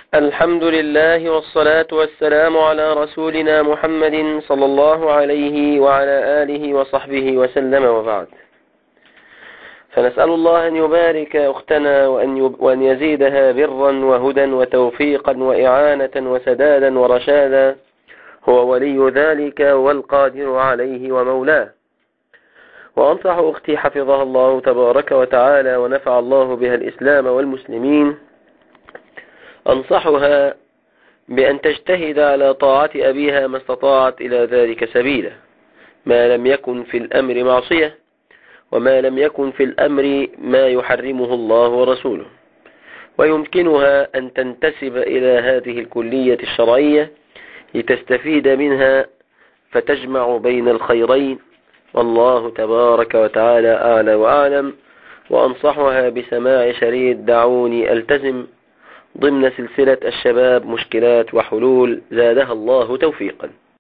الحمد لله والصلاة والسلام على رسولنا محمد صلى الله عليه وعلى آله وصحبه وسلم، وبعد. فنسأل الله أن يبارك أختنا وأن يزيدها برا وهدى وتوفيقا وإعانة وسدادا ورشادا، هو ولي ذلك والقادر عليه ومولاه. وأنصح أختي حفظها الله تبارك وتعالى ونفع الله بها الإسلام والمسلمين، أنصحها بأن تجتهد على طاعة أبيها ما استطاعت إلى ذلك سبيلا، ما لم يكن في الأمر معصية، وما لم يكن في الأمر ما يحرمه الله ورسوله. ويمكنها أن تنتسب إلى هذه الكلية الشرعية لتستفيد منها فتجمع بين الخيرين، والله تبارك وتعالى أعلى وأعلم. وأنصحها بسماع شريط دعوني ألتزم ضمن سلسلة الشباب مشكلات وحلول، زادها الله توفيقا.